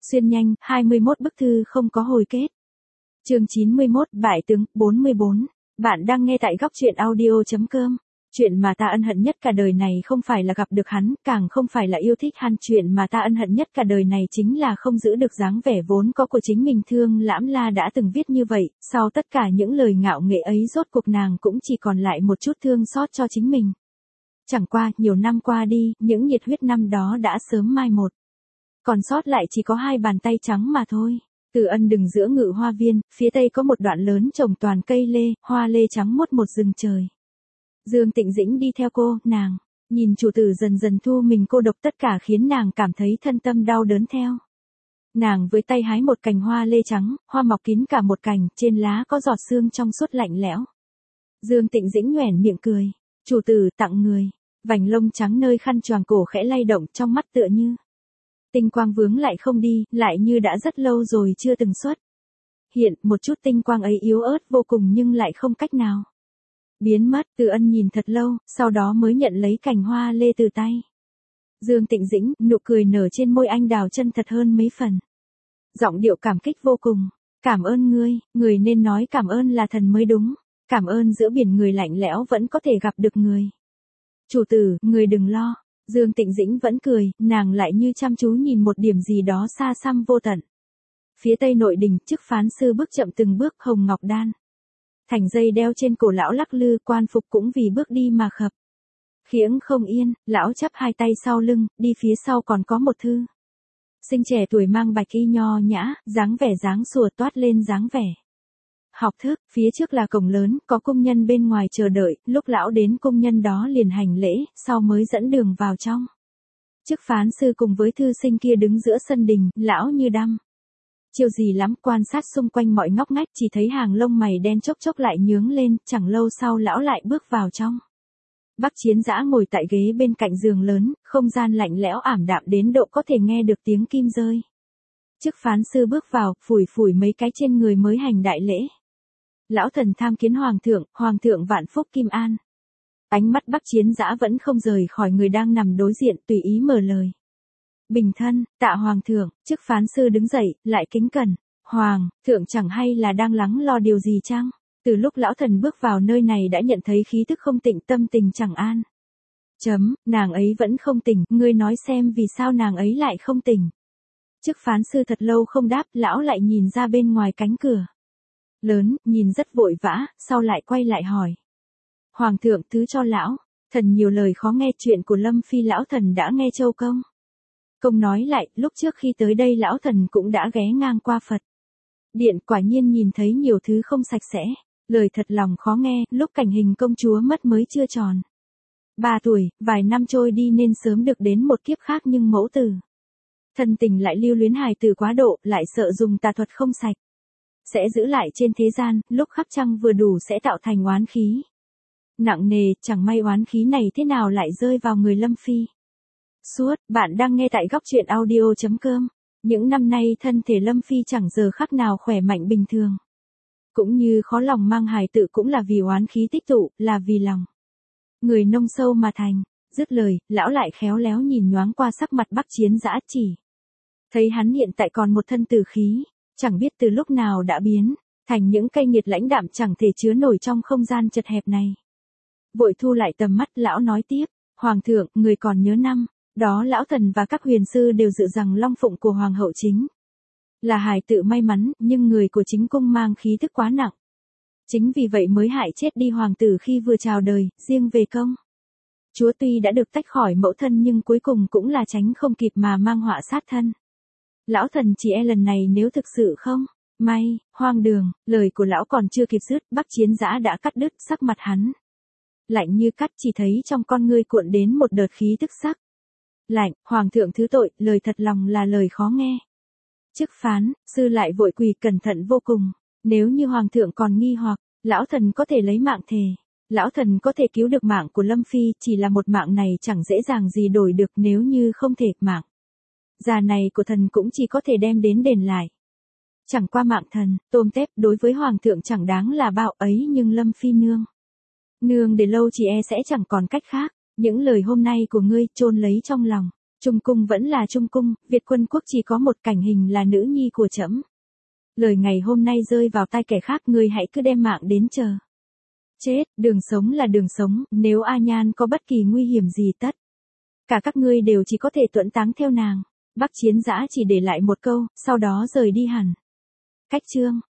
Xuyên nhanh, 21 bức thư không có hồi kết. Chương 91, bại tướng, 44. Bạn đang nghe tại góc truyện audio.com. Chuyện mà ta ân hận nhất cả đời này không phải là gặp được hắn, càng không phải là yêu thích hắn. Chuyện mà ta ân hận nhất cả đời này chính là không giữ được dáng vẻ vốn có của chính mình. Thương Lãm La đã từng viết như vậy, sau tất cả những lời ngạo nghễ ấy rốt cuộc nàng cũng chỉ còn lại một chút thương xót cho chính mình. Chẳng qua, nhiều năm qua đi, những nhiệt huyết năm đó đã sớm mai một. Còn sót lại chỉ có 2 bàn tay trắng mà thôi. Từ Ân Đừng giữa Ngự Hoa Viên, phía tây có một đoạn lớn trồng toàn cây lê, hoa lê trắng muốt một rừng trời. Dương Tịnh Dĩnh đi theo cô, nàng, nhìn chủ tử dần dần thu mình cô độc, tất cả khiến nàng cảm thấy thân tâm đau đớn theo. Nàng với tay hái một cành hoa lê trắng, hoa mọc kín cả một cành, trên lá có giọt sương trong suốt lạnh lẽo. Dương Tịnh Dĩnh nhoẻn miệng cười, chủ tử tặng người, vành lông trắng nơi khăn choàng cổ khẽ lay động, trong mắt tựa như tinh quang vướng lại không đi, lại như đã rất lâu rồi chưa từng xuất hiện. Một chút tinh quang ấy yếu ớt vô cùng nhưng lại không cách nào biến mất. Từ Ân nhìn thật lâu, sau đó mới nhận lấy cành hoa lê từ tay Dương Tịnh Dĩnh, nụ cười nở trên môi anh đào chân thật hơn mấy phần. Giọng điệu cảm kích vô cùng. Cảm ơn ngươi, người nên nói cảm ơn là thần mới đúng. Cảm ơn giữa biển người lạnh lẽo vẫn có thể gặp được người. Chủ tử, người đừng lo. Dương Tịnh Dĩnh vẫn cười, nàng lại như chăm chú nhìn một điểm gì đó xa xăm vô tận. Phía tây nội đình, chức phán sư bước chậm từng bước, hồng ngọc đan thành dây đeo trên cổ lão lắc lư, quan phục cũng vì bước đi mà khập khiễng không yên. Lão chắp 2 tay sau lưng, đi phía sau còn có một thư sinh trẻ tuổi mang bạch y nho nhã, dáng vẻ dáng sủa toát lên dáng vẻ học thức. Phía trước là cổng lớn, có công nhân bên ngoài chờ đợi, lúc lão đến công nhân đó liền hành lễ, sau mới dẫn đường vào trong. Chức phán sư cùng với thư sinh kia đứng giữa sân đình, lão như đăm chiêu gì lắm, quan sát xung quanh mọi ngóc ngách, chỉ thấy hàng lông mày đen chốc chốc lại nhướng lên. Chẳng lâu sau lão lại bước vào trong. Bắc Chiến Dã ngồi tại ghế bên cạnh giường lớn, không gian lạnh lẽo ảm đạm đến độ có thể nghe được tiếng kim rơi. Chức phán sư bước vào, phủi phủi mấy cái trên người mới hành đại lễ. Lão thần tham kiến hoàng thượng vạn phúc kim an. Ánh mắt Bắc Chiến Dã vẫn không rời khỏi người đang nằm đối diện, tùy ý mở lời. Bình thân, tạ hoàng thượng. Chức phán sư đứng dậy, lại kính cẩn. Hoàng thượng chẳng hay là đang lắng lo điều gì chăng? Từ lúc lão thần bước vào nơi này đã nhận thấy khí tức không tịnh, tâm tình chẳng an. Nàng ấy vẫn không tỉnh, ngươi nói xem vì sao nàng ấy lại không tỉnh. Chức phán sư thật lâu không đáp, lão lại nhìn ra bên ngoài cánh cửa lớn, nhìn rất vội vã, sau lại quay lại hỏi. Hoàng thượng thứ cho lão, thần nhiều lời khó nghe, chuyện của Lâm Phi lão thần đã nghe Châu Công. Công nói lại, lúc trước khi tới đây lão thần cũng đã ghé ngang qua Phật điện, quả nhiên nhìn thấy nhiều thứ không sạch sẽ. Lời thật lòng khó nghe, lúc Cảnh Hình công chúa mất mới chưa tròn 3 tuổi, vài năm trôi đi nên sớm được đến một kiếp khác, nhưng mẫu tử thân tình lại lưu luyến hài tử quá độ, lại sợ dùng tà thuật không sạch sẽ giữ lại trên thế gian, lúc khắp trăng vừa đủ sẽ tạo thành oán khí nặng nề. Chẳng may oán khí này thế nào lại rơi vào người Lâm Phi. Bạn đang nghe tại góc truyện audio.com. Những năm nay thân thể Lâm Phi chẳng giờ khắc nào khỏe mạnh bình thường. Cũng như khó lòng mang hài tử cũng là vì oán khí tích tụ, là vì lòng người nông sâu mà thành. Dứt lời, lão lại khéo léo nhìn nhoáng qua sắc mặt Bắc Chiến Dã, chỉ thấy hắn hiện tại còn một thân tử khí, chẳng biết từ lúc nào đã biến thành những cây nhiệt lãnh đạm chẳng thể chứa nổi trong không gian chật hẹp này. Vội thu lại tầm mắt, lão nói tiếp. Hoàng thượng, người còn nhớ năm đó lão thần và các huyền sư đều dự rằng long phụng của hoàng hậu chính là hài tử may mắn, nhưng người của chính cung mang khí thức quá nặng. Chính vì vậy mới hại chết đi hoàng tử khi vừa chào đời. Riêng về công chúa tuy đã được tách khỏi mẫu thân nhưng cuối cùng cũng là tránh không kịp mà mang họa sát thân. Lão thần chỉ lần này nếu thực sự không may, hoang đường. Lời của lão còn chưa kịp dứt, Bắc Chiến Dã đã cắt đứt. Sắc mặt hắn lạnh như cắt, chỉ thấy trong con ngươi cuộn đến một đợt khí tức sắc lạnh. Hoàng thượng thứ tội, lời thật lòng là lời khó nghe. Chức phán sư lại vội quỳ cẩn thận vô cùng. Nếu như hoàng thượng còn nghi hoặc, lão thần có thể lấy mạng thề. Lão thần có thể cứu được mạng của Lâm Phi, chỉ là một mạng này chẳng dễ dàng gì đổi được. Nếu như không thể, mạng già này của thần cũng chỉ có thể đem đến đền lại. Chẳng qua mạng thần, tôm tép đối với hoàng thượng chẳng đáng là bao ấy, nhưng Lâm Phi nương để lâu chỉ sẽ chẳng còn cách khác. Những lời hôm nay của ngươi chôn lấy trong lòng, Trung cung vẫn là trung cung, Việt quân quốc chỉ có một Cảnh Hình là nữ nhi của trẫm. Lời ngày hôm nay rơi vào tai kẻ khác, ngươi hãy cứ đem mạng đến chờ chết, đường sống là đường sống, nếu A Nhan có bất kỳ nguy hiểm gì tất cả các ngươi đều chỉ có thể tuẫn táng theo nàng. Bắc Chiến Dã chỉ để lại một câu, sau đó rời đi hẳn. Cách chương